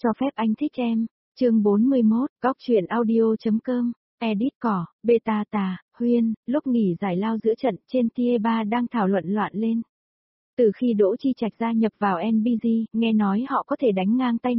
Cho phép anh thích em. Chương 41, góc truyện audio.com. Edit cỏ, beta tà, Huyên, lúc nghỉ giải lao giữa trận trên tier 3 đang thảo luận loạn lên. Từ khi Đỗ Chi Trạch gia nhập vào NBG, nghe nói họ có thể đánh ngang tay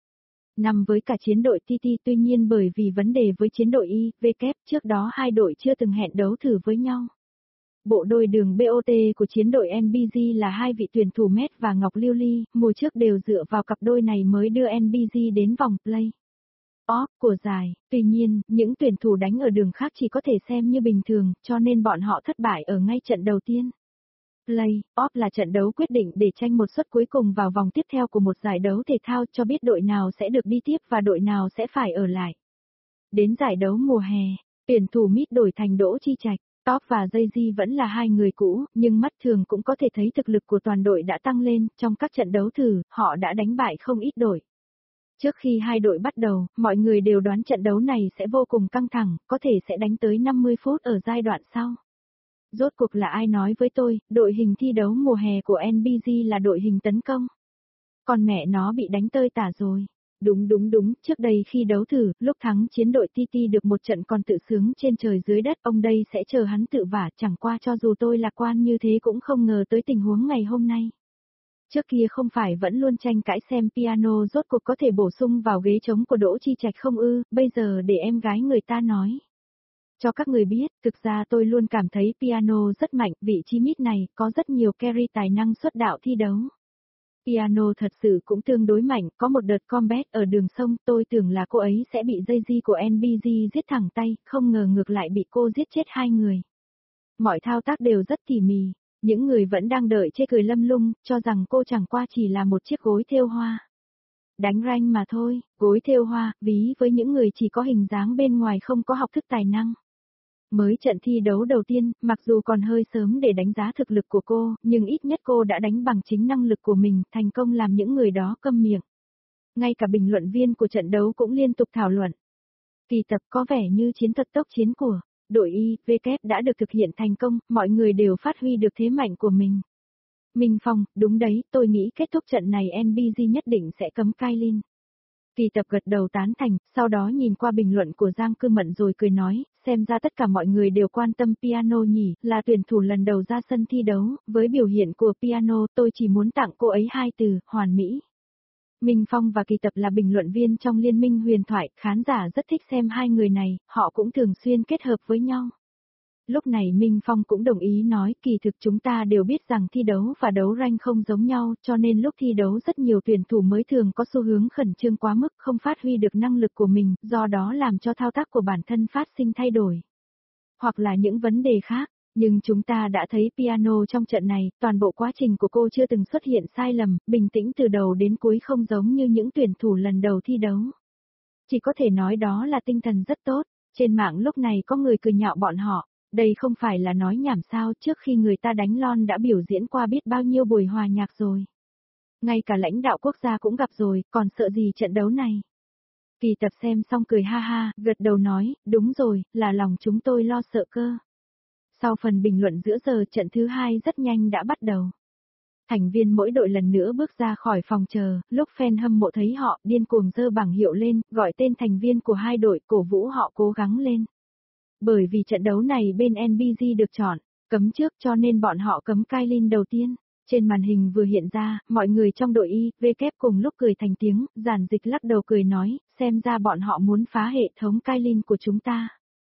năm với cả chiến đội TT, tuy nhiên bởi vì vấn đề với chiến đội IVK, trước đó hai đội chưa từng hẹn đấu thử với nhau. Bộ đôi đường BOT của chiến đội NBG là hai vị tuyển thủ Met và Ngọc Lưu Ly, mùa trước đều dựa vào cặp đôi này mới đưa NBG đến vòng play off của giải. Tuy nhiên, những tuyển thủ đánh ở đường khác chỉ có thể xem như bình thường, cho nên bọn họ thất bại ở ngay trận đầu tiên. Play off là trận đấu quyết định để tranh một suất cuối cùng vào vòng tiếp theo của một giải đấu thể thao, cho biết đội nào sẽ được đi tiếp và đội nào sẽ phải ở lại. Đến giải đấu mùa hè, tuyển thủ Mid đổi thành Đỗ Chi Trạch. Top và Jay-Z vẫn là hai người cũ, nhưng mắt thường cũng có thể thấy thực lực của toàn đội đã tăng lên, trong các trận đấu thử, họ đã đánh bại không ít đội. Trước khi hai đội bắt đầu, mọi người đều đoán trận đấu này sẽ vô cùng căng thẳng, có thể sẽ đánh tới 50 phút ở giai đoạn sau. Rốt cuộc là ai nói với tôi, đội hình thi đấu mùa hè của NBG là đội hình tấn công? Còn mẹ nó bị đánh tơi tả rồi. Đúng, trước đây khi đấu thử, lúc thắng chiến đội TT được một trận còn tự sướng trên trời dưới đất, ông đây sẽ chờ hắn tự vả, chẳng qua cho dù tôi lạc quan như thế cũng không ngờ tới tình huống ngày hôm nay. Trước kia không phải vẫn luôn tranh cãi xem piano rốt cuộc có thể bổ sung vào ghế trống của Đỗ Chi Trạch không ư, bây giờ để em gái người ta nói. Cho các người biết, thực ra tôi luôn cảm thấy piano rất mạnh, vị trí mid này có rất nhiều carry tài năng xuất đạo thi đấu. Piano thật sự cũng tương đối mạnh, có một đợt comeback ở đường sông, tôi tưởng là cô ấy sẽ bị Jay-Z của NBG giết thẳng tay, không ngờ ngược lại bị cô giết chết hai người. Mọi thao tác đều rất tỉ mỉ, những người vẫn đang đợi chê cười lâm lung, cho rằng cô chẳng qua chỉ là một chiếc gối thêu hoa. Đánh ranh mà thôi, gối thêu hoa, ví với những người chỉ có hình dáng bên ngoài không có học thức tài năng. Mới trận thi đấu đầu tiên, mặc dù còn hơi sớm để đánh giá thực lực của cô, nhưng ít nhất cô đã đánh bằng chính năng lực của mình, thành công làm những người đó câm miệng. Ngay cả bình luận viên của trận đấu cũng liên tục thảo luận. Kỳ tập có vẻ như chiến thuật tốc chiến của đội IVK đã được thực hiện thành công, mọi người đều phát huy được thế mạnh của mình. Minh Phong, đúng đấy, tôi nghĩ kết thúc trận này NBG nhất định sẽ cấm Kailin. Kỳ tập gật đầu tán thành, sau đó nhìn qua bình luận của Giang Cư Mận rồi cười nói, xem ra tất cả mọi người đều quan tâm piano nhỉ, là tuyển thủ lần đầu ra sân thi đấu, với biểu hiện của piano tôi chỉ muốn tặng cô ấy hai từ, hoàn mỹ. Minh Phong và Kỳ tập là bình luận viên trong Liên minh huyền thoại, khán giả rất thích xem hai người này, họ cũng thường xuyên kết hợp với nhau. Lúc này Minh Phong cũng đồng ý nói, kỳ thực chúng ta đều biết rằng thi đấu và đấu rank không giống nhau, cho nên lúc thi đấu rất nhiều tuyển thủ mới thường có xu hướng khẩn trương quá mức, không phát huy được năng lực của mình, do đó làm cho thao tác của bản thân phát sinh thay đổi. Hoặc là những vấn đề khác, nhưng chúng ta đã thấy piano trong trận này, toàn bộ quá trình của cô chưa từng xuất hiện sai lầm, bình tĩnh từ đầu đến cuối không giống như những tuyển thủ lần đầu thi đấu. Chỉ có thể nói đó là tinh thần rất tốt, trên mạng lúc này có người cười nhạo bọn họ. Đây không phải là nói nhảm sao, trước khi người ta đánh lon đã biểu diễn qua biết bao nhiêu buổi hòa nhạc rồi. Ngay cả lãnh đạo quốc gia cũng gặp rồi, còn sợ gì trận đấu này. Kỳ tập xem xong cười ha ha, gật đầu nói, đúng rồi, là lòng chúng tôi lo sợ cơ. Sau phần bình luận giữa giờ, trận thứ hai rất nhanh đã bắt đầu. Thành viên mỗi đội lần nữa bước ra khỏi phòng chờ, lúc fan hâm mộ thấy họ, điên cuồng giơ bảng hiệu lên, gọi tên thành viên của hai đội, cổ vũ họ cố gắng lên. Bởi vì trận đấu này bên NBG được chọn, cấm trước cho nên bọn họ cấm Kailin đầu tiên. Trên màn hình vừa hiện ra, mọi người trong đội IVK cùng lúc cười thành tiếng, Giản Dịch lắc đầu cười nói, xem ra bọn họ muốn phá hệ thống Kailin của chúng ta.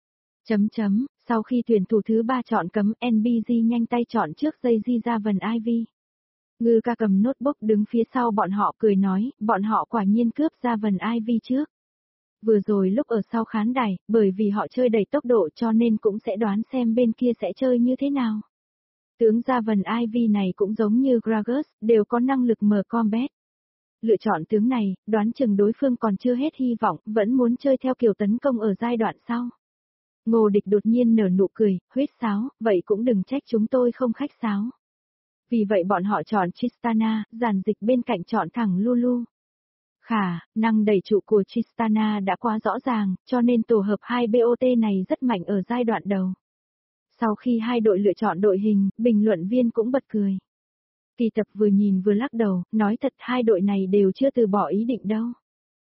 Sau khi tuyển thủ thứ 3 chọn cấm, NBG nhanh tay chọn trước Jay-Z ra vần Ivy. Ngư ca cầm notebook đứng phía sau bọn họ cười nói, bọn họ quả nhiên cướp ra vần Ivy trước. Vừa rồi lúc ở sau khán đài, bởi vì họ chơi đầy tốc độ cho nên cũng sẽ đoán xem bên kia sẽ chơi như thế nào. Tướng ra vần Ivy này cũng giống như Gragas, đều có năng lực mở combat. Lựa chọn tướng này, đoán chừng đối phương còn chưa hết hy vọng, vẫn muốn chơi theo kiểu tấn công ở giai đoạn sau. Ngô Địch đột nhiên nở nụ cười, huýt sáo, vậy cũng đừng trách chúng tôi không khách sáo. Vì vậy bọn họ chọn Tristana, Giản Dịch bên cạnh chọn thẳng Lulu. Khả, năng đẩy trụ của Tristana đã quá rõ ràng, cho nên tổ hợp 2 BOT này rất mạnh ở giai đoạn đầu. Sau khi hai đội lựa chọn đội hình, bình luận viên cũng bật cười. Kỳ tập vừa nhìn vừa lắc đầu, nói thật hai đội này đều chưa từ bỏ ý định đâu.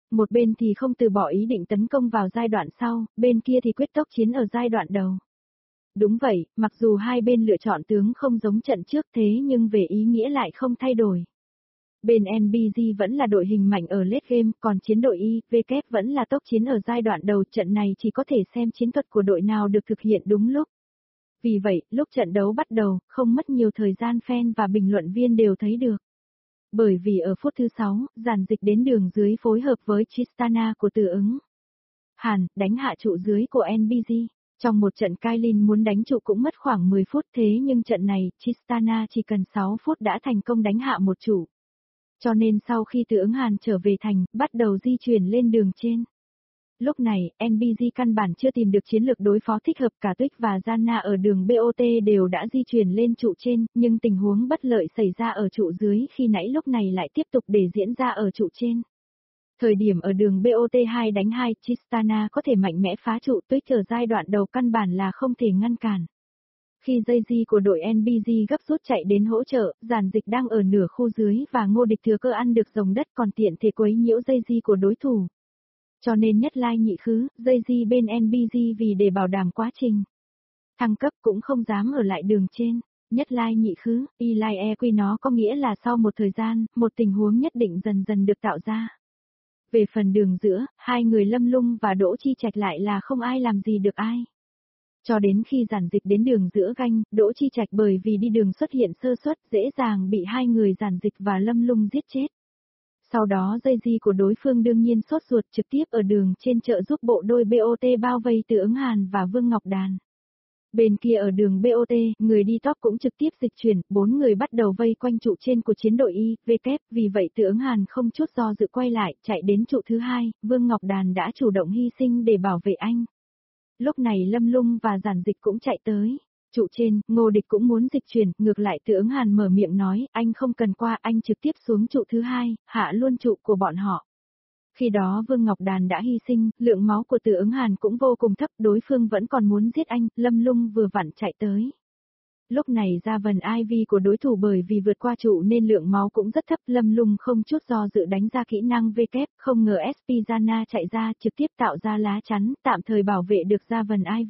Một bên thì không từ bỏ ý định tấn công vào giai đoạn sau, bên kia thì quyết tốc chiến ở giai đoạn đầu. Đúng vậy, mặc dù hai bên lựa chọn tướng không giống trận trước thế nhưng về ý nghĩa lại không thay đổi. Bên NBG vẫn là đội hình mạnh ở late game, còn chiến đội IVK vẫn là tốc chiến ở giai đoạn đầu. Trận này chỉ có thể xem chiến thuật của đội nào được thực hiện đúng lúc. Vì vậy, lúc trận đấu bắt đầu, không mất nhiều thời gian fan và bình luận viên đều thấy được. Bởi vì ở phút thứ 6, giản dịch đến đường dưới phối hợp với Tristana của Từ Ứng Hàn, đánh hạ trụ dưới của NBG. Trong một trận Kailin muốn đánh trụ cũng mất khoảng 10 phút thế nhưng trận này, Tristana chỉ cần 6 phút đã thành công đánh hạ một trụ. Cho nên sau khi Từ Ứng Hàn trở về thành, bắt đầu di chuyển lên đường trên. Lúc này, NBG căn bản chưa tìm được chiến lược đối phó thích hợp, cả Tuyết và Janna ở đường BOT đều đã di chuyển lên trụ trên, nhưng tình huống bất lợi xảy ra ở trụ dưới khi nãy lúc này lại tiếp tục để diễn ra ở trụ trên. Thời điểm ở đường BOT 2 đánh 2, Tristana có thể mạnh mẽ phá trụ, Tuyết ở giai đoạn đầu căn bản là không thể ngăn cản. Khi dây di của đội NBG gấp rút chạy đến hỗ trợ, giản dịch đang ở nửa khu dưới và Ngô Địch thừa cơ ăn được rồng đất còn tiện thể quấy nhiễu dây di của đối thủ. Cho nên nhất lai nhị khứ, dây di bên NBG vì để bảo đảm quá trình thăng cấp cũng không dám ở lại đường trên. Nhất lai nhị khứ, y lai EQ nó có nghĩa là sau một thời gian, một tình huống nhất định dần dần được tạo ra. Về phần đường giữa, hai người Lâm Lung và Đỗ Chi Trạch lại là không ai làm gì được ai. Cho đến khi giản dịch đến đường giữa ganh, Đỗ Chi Trạch bởi vì đi đường xuất hiện sơ suất dễ dàng bị hai người giản dịch và Lâm Lung giết chết. Sau đó dây di của đối phương đương nhiên sốt ruột trực tiếp ở đường trên trợ giúp bộ đôi BOT bao vây Từ Ứng Hàn và Vương Ngọc Đàn. Bên kia ở đường BOT, người đi top cũng trực tiếp dịch chuyển, 4 người bắt đầu vây quanh trụ trên của chiến đội IVK, vì vậy Từ Ứng Hàn không chút do dự quay lại, chạy đến trụ thứ 2, Vương Ngọc Đàn đã chủ động hy sinh để bảo vệ anh. Lúc này Lâm Lung và giản dịch cũng chạy tới. Trụ trên, Ngô Địch cũng muốn dịch chuyển, ngược lại Từ Ứng Hàn mở miệng nói, anh không cần qua, anh trực tiếp xuống trụ thứ 2, hạ luôn trụ của bọn họ. Khi đó Vương Ngọc Đàn đã hy sinh, lượng máu của Từ Ứng Hàn cũng vô cùng thấp, đối phương vẫn còn muốn giết anh, Lâm Lung vừa vặn chạy tới. Lúc này ra vần IV của đối thủ bởi vì vượt qua trụ nên lượng máu cũng rất thấp, Lâm Lung không chút do dự đánh ra kỹ năng V kép, không ngờ SP Janna chạy ra trực tiếp tạo ra lá chắn, tạm thời bảo vệ được ra vần IV.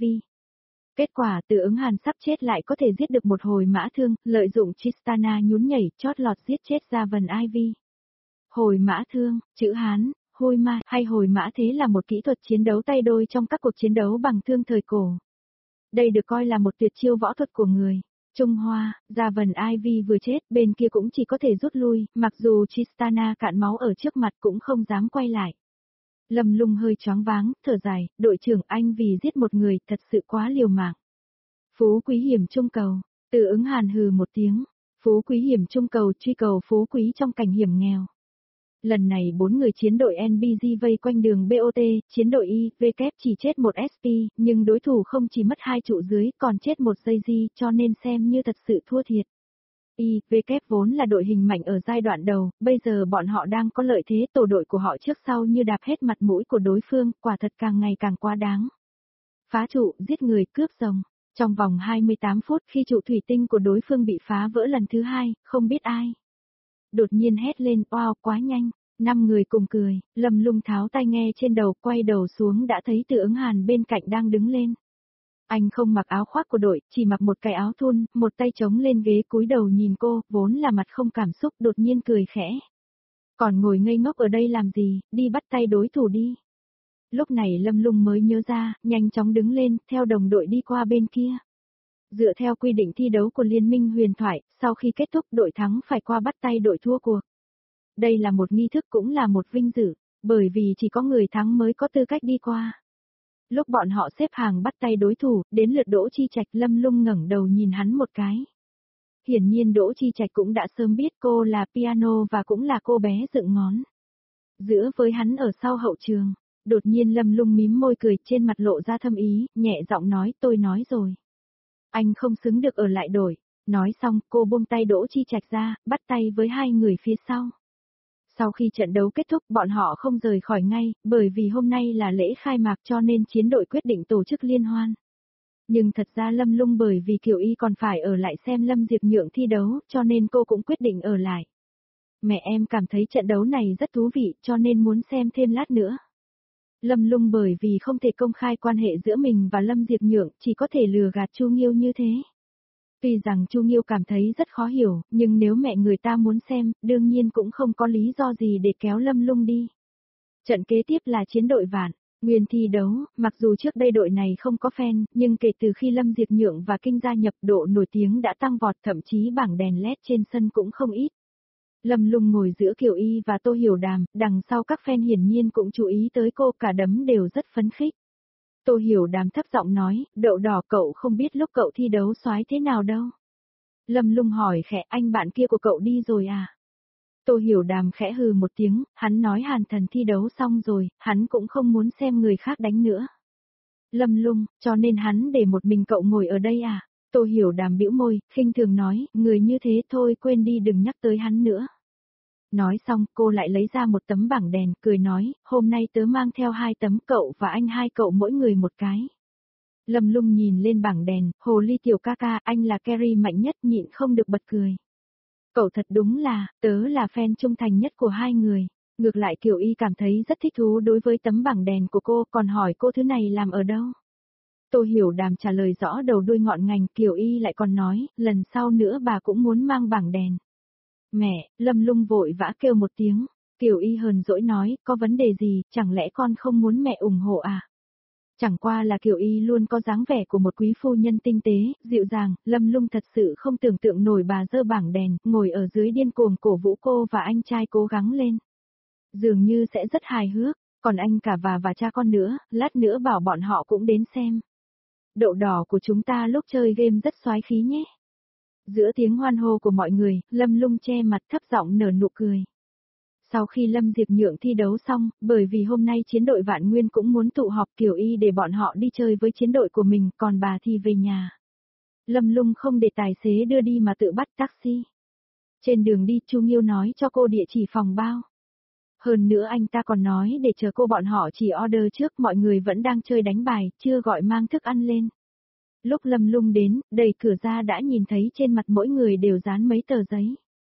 Kết quả Từ Ứng Hàn sắp chết lại có thể giết được một hồi mã thương, lợi dụng Tristana nhún nhảy, chót lọt giết chết ra vần IV. Hồi mã thương, chữ Hán, hôi ma hay hồi mã thế là một kỹ thuật chiến đấu tay đôi trong các cuộc chiến đấu bằng thương thời cổ. Đây được coi là một tuyệt chiêu võ thuật của người Trung Hoa, ra vần IV vừa chết, bên kia cũng chỉ có thể rút lui, mặc dù Tristana cạn máu ở trước mặt cũng không dám quay lại. Lâm Lung hơi choáng váng, thở dài, đội trưởng anh vì giết một người, thật sự quá liều mạng. Phú Quý hiểm trung cầu, Từ Ứng Hàn hừ một tiếng, Phú Quý hiểm trung cầu truy cầu phú quý trong cảnh hiểm nghèo. Lần này 4 người chiến đội NBG vây quanh đường BOT, chiến đội IVK chỉ chết một SP, nhưng đối thủ không chỉ mất 2 trụ dưới còn chết một dây di cho nên xem như thật sự thua thiệt. IVK vốn là đội hình mạnh ở giai đoạn đầu, bây giờ bọn họ đang có lợi thế, tổ đội của họ trước sau như đạp hết mặt mũi của đối phương, quả thật càng ngày càng quá đáng. Phá trụ, giết người, cướp rồng. Trong vòng 28 phút khi trụ thủy tinh của đối phương bị phá vỡ lần thứ 2, không biết ai đột nhiên hét lên, wow, quá nhanh. 5 người cùng cười, Lâm Lung tháo tai nghe trên đầu, quay đầu xuống đã thấy Từ Ứng Hàn bên cạnh đang đứng lên. Anh không mặc áo khoác của đội, chỉ mặc một cái áo thun, một tay chống lên ghế cúi đầu nhìn cô, vốn là mặt không cảm xúc, đột nhiên cười khẽ. Còn ngồi ngây ngốc ở đây làm gì, đi bắt tay đối thủ đi. Lúc này Lâm Lung mới nhớ ra, nhanh chóng đứng lên, theo đồng đội đi qua bên kia. Dựa theo quy định thi đấu của Liên minh huyền thoại, sau khi kết thúc đội thắng phải qua bắt tay đội thua cuộc. Đây là một nghi thức cũng là một vinh dự, bởi vì chỉ có người thắng mới có tư cách đi qua. Lúc bọn họ xếp hàng bắt tay đối thủ, đến lượt Đỗ Chi Trạch, Lâm Lung ngẩng đầu nhìn hắn một cái. Hiển nhiên Đỗ Chi Trạch cũng đã sớm biết cô là piano và cũng là cô bé dựng ngón giữa với hắn ở sau hậu trường. Đột nhiên Lâm Lung mím môi cười, trên mặt lộ ra thâm ý, nhẹ giọng nói, tôi nói rồi. Anh không xứng được ở lại đội. Nói xong, cô buông tay Đỗ Chi Trạch ra, bắt tay với hai người phía sau. Sau khi trận đấu kết thúc, bọn họ không rời khỏi ngay, bởi vì hôm nay là lễ khai mạc cho nên chiến đội quyết định tổ chức liên hoan. Nhưng thật ra Lâm Lung bởi vì Kiều Y còn phải ở lại xem Lâm Diệp Nhượng thi đấu, cho nên cô cũng quyết định ở lại. Mẹ em cảm thấy trận đấu này rất thú vị cho nên muốn xem thêm lát nữa. Lâm Lung bởi vì không thể công khai quan hệ giữa mình và Lâm Diệp Nhượng, chỉ có thể lừa gạt Chu Nghiêu như thế. Tuy rằng Chu Nghiêu cảm thấy rất khó hiểu, nhưng nếu mẹ người ta muốn xem, đương nhiên cũng không có lý do gì để kéo Lâm Lung đi. Trận kế tiếp là chiến đội Vạn. Nguyên thi đấu, mặc dù trước đây đội này không có fan, nhưng kể từ khi Lâm Diệp Nhượng và Kinh gia nhập, độ nổi tiếng đã tăng vọt, thậm chí bảng đèn LED trên sân cũng không ít. Lâm Lung ngồi giữa Kiều Y và Tô Hiểu Đàm, đằng sau các fan hiển nhiên cũng chú ý tới cô, cả đấm đều rất phấn khích. Tô Hiểu Đàm thấp giọng nói, Đậu Đỏ cậu không biết lúc cậu thi đấu soái thế nào đâu. Lâm Lung hỏi khẽ, anh bạn kia của cậu đi rồi à? Tô Hiểu Đàm khẽ hừ một tiếng, hắn nói Hàn Thần thi đấu xong rồi, hắn cũng không muốn xem người khác đánh nữa. Lâm Lung, cho nên hắn để một mình cậu ngồi ở đây à? Tô Hiểu Đàm bĩu môi, khinh thường nói, người như thế thôi quên đi đừng nhắc tới hắn nữa. Nói xong, cô lại lấy ra một tấm bảng đèn, cười nói, hôm nay tớ mang theo 2 tấm, cậu và anh 2 cậu mỗi người một cái. Lâm Lung nhìn lên bảng đèn, hồ ly tiểu ca ca, anh là carry mạnh nhất, nhịn không được bật cười. Cậu thật đúng là, tớ là fan trung thành nhất của 2 người. Ngược lại Kiều Y cảm thấy rất thích thú đối với tấm bảng đèn của cô, còn hỏi cô thứ này làm ở đâu. Tô Hiểu Đàm trả lời rõ đầu đuôi ngọn ngành, Kiều Y lại còn nói, lần sau nữa bà cũng muốn mang bảng đèn. Mẹ, Lâm Lung vội vã kêu một tiếng, Kiều Y hờn dỗi nói, có vấn đề gì, chẳng lẽ con không muốn mẹ ủng hộ à? Chẳng qua là Kiều Y luôn có dáng vẻ của một quý phu nhân tinh tế, dịu dàng, Lâm Lung thật sự không tưởng tượng nổi bà giơ bảng đèn, ngồi ở dưới điên cuồng cổ vũ cô và anh trai cố gắng lên. Dường như sẽ rất hài hước, còn anh cả và cha con nữa, lát nữa bảo bọn họ cũng đến xem. Đậu đỏ của chúng ta lúc chơi game rất xoái khí nhé. Giữa tiếng hoan hô của mọi người, Lâm Lung che mặt thấp giọng nở nụ cười. Sau khi Lâm Diệp Nhượng thi đấu xong, bởi vì hôm nay chiến đội Vạn Nguyên cũng muốn tụ họp Kiều Y để bọn họ đi chơi với chiến đội của mình, còn bà thì về nhà. Lâm Lung không để tài xế đưa đi mà tự bắt taxi. Trên đường đi Chu Nghiêu nói cho cô địa chỉ phòng bao. Hơn nữa anh ta còn nói để chờ cô bọn họ chỉ order trước, mọi người vẫn đang chơi đánh bài, chưa gọi mang thức ăn lên. Lúc Lâm Lung đến, đẩy cửa ra đã nhìn thấy trên mặt mỗi người đều dán mấy tờ giấy.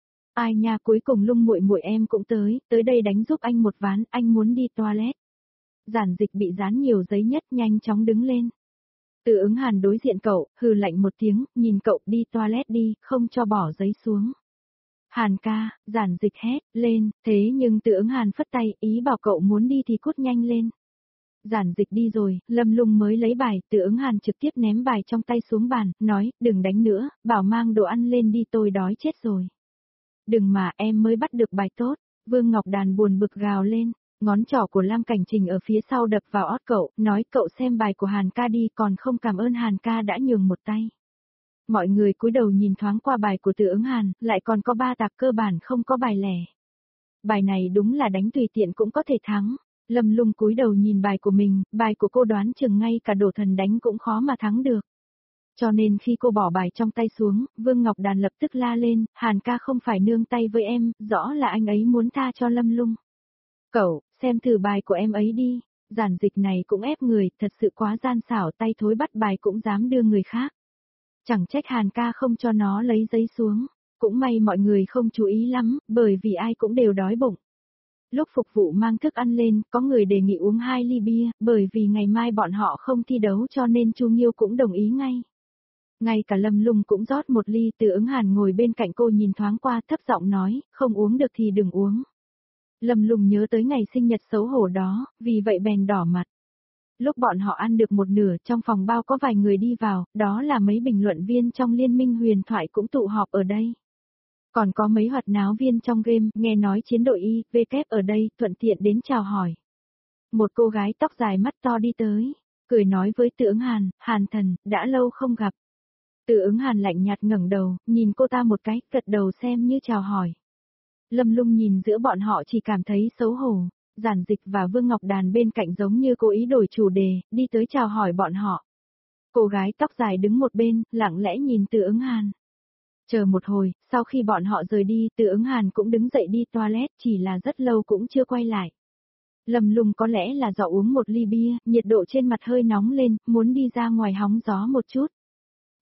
Ai nha, cuối cùng Lung muội muội em cũng tới đây đánh giúp anh một ván, anh muốn đi toilet. Giản Dịch bị dán nhiều giấy nhất nhanh chóng đứng lên. Từ Ứng Hàn đối diện cậu, hừ lạnh một tiếng, nhìn cậu đi toilet đi, không cho bỏ giấy xuống. Hàn ca, Giản Dịch hét lên, thế nhưng Từ Ứng Hàn phất tay, ý bảo cậu muốn đi thì cút nhanh lên. Giản Dịch đi rồi, Lâm Lung mới lấy bài, Từ Ứng Hàn trực tiếp ném bài trong tay xuống bàn, nói, đừng đánh nữa, bảo mang đồ ăn lên đi, tôi đói chết rồi. Đừng mà, em mới bắt được bài tốt, Vương Ngọc Đàn buồn bực gào lên, ngón trỏ của Lam Cảnh Trình ở phía sau đập vào ót cậu, nói cậu xem bài của Hàn ca đi, còn không cảm ơn Hàn ca đã nhường một tay. Mọi người cúi đầu nhìn thoáng qua bài của Từ Ứng Hàn, lại còn có 3 tạp cơ bản không có bài lẻ. Bài này đúng là đánh tùy tiện cũng có thể thắng. Lâm Lung cúi đầu nhìn bài của mình, bài của cô đoán chừng ngay cả đổ thần đánh cũng khó mà thắng được. Cho nên khi cô bỏ bài trong tay xuống, Vương Ngọc Đàn lập tức la lên, Hàn ca không phải nương tay với em, rõ là anh ấy muốn tha cho Lâm Lung. Cậu, xem thử bài của em ấy đi, Giản Dịch này cũng ép người, thật sự quá gian xảo, tay thối bắt bài cũng dám đưa người khác. Chẳng trách Hàn ca không cho nó lấy giấy xuống, cũng may mọi người không chú ý lắm, bởi vì ai cũng đều đói bụng. Lúc phục vụ mang thức ăn lên, có người đề nghị uống 2 ly bia, bởi vì ngày mai bọn họ không thi đấu cho nên Chu Nghiêu cũng đồng ý ngay. Ngay cả Lâm Lung cũng rót 1 ly, Từ Ứng Hàn ngồi bên cạnh cô nhìn thoáng qua thấp giọng nói, không uống được thì đừng uống. Lâm Lung nhớ tới ngày sinh nhật xấu hổ đó, vì vậy bèn đỏ mặt. Lúc bọn họ ăn được một nửa, trong phòng bao có vài người đi vào, đó là mấy bình luận viên trong Liên minh huyền thoại cũng tụ họp ở đây. Còn có mấy hoạt náo viên trong game, nghe nói chiến đội Y, V kép ở đây, thuận tiện đến chào hỏi. Một cô gái tóc dài mắt to đi tới, cười nói với Từ Ứng Hàn, Hàn thần, đã lâu không gặp. Từ Ứng Hàn lạnh nhạt ngẩng đầu, nhìn cô ta một cái, gật đầu xem như chào hỏi. Lâm Lung nhìn giữa bọn họ chỉ cảm thấy xấu hổ, Giản Dịch và Vương Ngọc Đàn bên cạnh giống như cố ý đổi chủ đề, đi tới chào hỏi bọn họ. Cô gái tóc dài đứng một bên, lặng lẽ nhìn Từ Ứng Hàn. Chờ một hồi, sau khi bọn họ rời đi, Từ Ứng Hàn cũng đứng dậy đi toilet, chỉ là rất lâu cũng chưa quay lại. Lâm Lung có lẽ là do uống 1 ly bia, nhiệt độ trên mặt hơi nóng lên, muốn đi ra ngoài hóng gió một chút.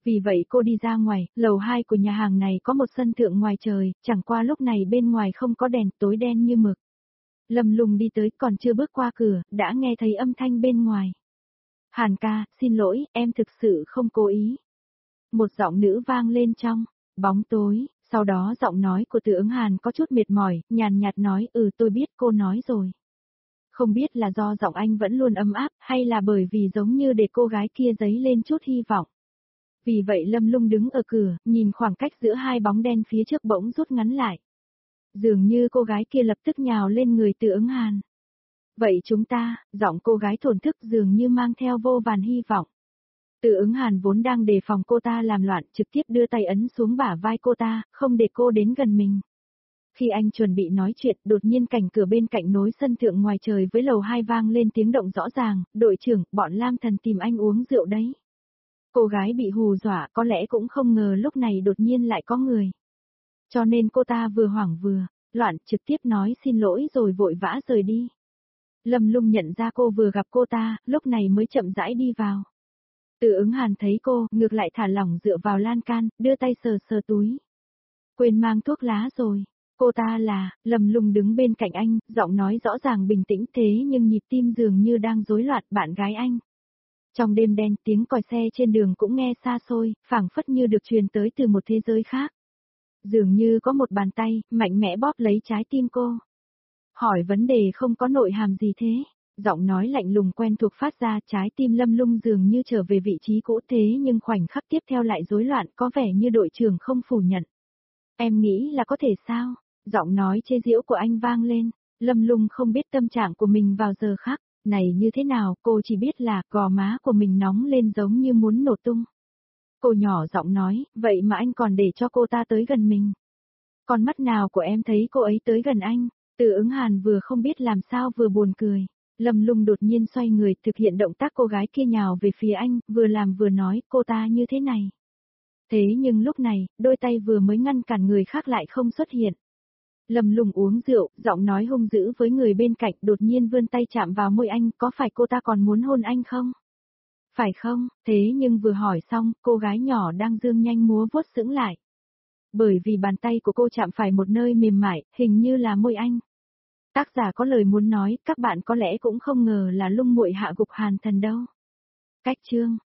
Vì vậy cô đi ra ngoài, lầu 2 của nhà hàng này có một sân thượng ngoài trời, chẳng qua lúc này bên ngoài không có đèn, tối đen như mực. Lâm Lung đi tới còn chưa bước qua cửa, đã nghe thấy âm thanh bên ngoài. Hàn ca, xin lỗi, em thực sự không cố ý. Một giọng nữ vang lên trong bóng tối, sau đó giọng nói của Từ Ứng Hàn có chút mệt mỏi, nhàn nhạt nói tôi biết cô nói rồi. Không biết là do giọng anh vẫn luôn ấm áp hay là bởi vì giống như để cô gái kia dấy lên chút hy vọng. Vì vậy Lâm Lung đứng ở cửa, nhìn khoảng cách giữa hai bóng đen phía trước bỗng rút ngắn lại. Dường như cô gái kia lập tức nhào lên người Từ Ứng Hàn. Vậy chúng ta, giọng cô gái thổn thức dường như mang theo vô vàn hy vọng. Từ Ứng Hàn vốn đang đề phòng cô ta làm loạn, trực tiếp đưa tay ấn xuống bả vai cô ta, không để cô đến gần mình. Khi anh chuẩn bị nói chuyện, đột nhiên cảnh cửa bên cạnh nối sân thượng ngoài trời với lầu 2 vang lên tiếng động rõ ràng, đội trưởng, bọn Lam Thần tìm anh uống rượu đấy. Cô gái bị hù dọa có lẽ cũng không ngờ lúc này đột nhiên lại có người. Cho nên cô ta vừa hoảng vừa loạn, trực tiếp nói xin lỗi rồi vội vã rời đi. Lâm Lung nhận ra cô vừa gặp cô ta, lúc này mới chậm rãi đi vào. Từ Ứng Hàn thấy cô, ngược lại thả lỏng dựa vào lan can, đưa tay sờ sờ túi. Quên mang thuốc lá rồi. Cô ta là, Lâm Lung đứng bên cạnh anh, giọng nói rõ ràng bình tĩnh thế nhưng nhịp tim dường như đang rối loạn, bạn gái anh. Trong đêm đen tiếng còi xe trên đường cũng nghe xa xôi, phảng phất như được truyền tới từ một thế giới khác. Dường như có một bàn tay, mạnh mẽ bóp lấy trái tim cô. Hỏi vấn đề không có nội hàm gì thế. Giọng nói lạnh lùng quen thuộc phát ra, trái tim Lâm Lung dường như trở về vị trí cũ thế nhưng khoảnh khắc tiếp theo lại rối loạn, có vẻ như đội trưởng không phủ nhận. Em nghĩ là có thể sao? Giọng nói chê giễu của anh vang lên. Lâm Lung không biết tâm trạng của mình vào giờ khác này như thế nào, cô chỉ biết là gò má của mình nóng lên giống như muốn nổ tung. Cô nhỏ giọng nói, vậy mà anh còn để cho cô ta tới gần mình. Con mắt nào của em thấy cô ấy tới gần anh? Từ Ứng Hàn vừa không biết làm sao vừa buồn cười. Lâm Lung đột nhiên xoay người thực hiện động tác cô gái kia nhào về phía anh, vừa làm vừa nói cô ta như thế này. Thế nhưng lúc này, đôi tay vừa mới ngăn cản người khác lại không xuất hiện. Lâm Lung uống rượu, giọng nói hung dữ với người bên cạnh đột nhiên vươn tay chạm vào môi anh, có phải cô ta còn muốn hôn anh không? Phải không? Thế nhưng vừa hỏi xong, cô gái nhỏ đang dương nhanh múa vuốt sững lại. Bởi vì bàn tay của cô chạm phải một nơi mềm mại, hình như là môi anh. Tác giả có lời muốn nói, các bạn có lẽ cũng không ngờ là Lung muội hạ gục Hàn Thần đâu. Cách chương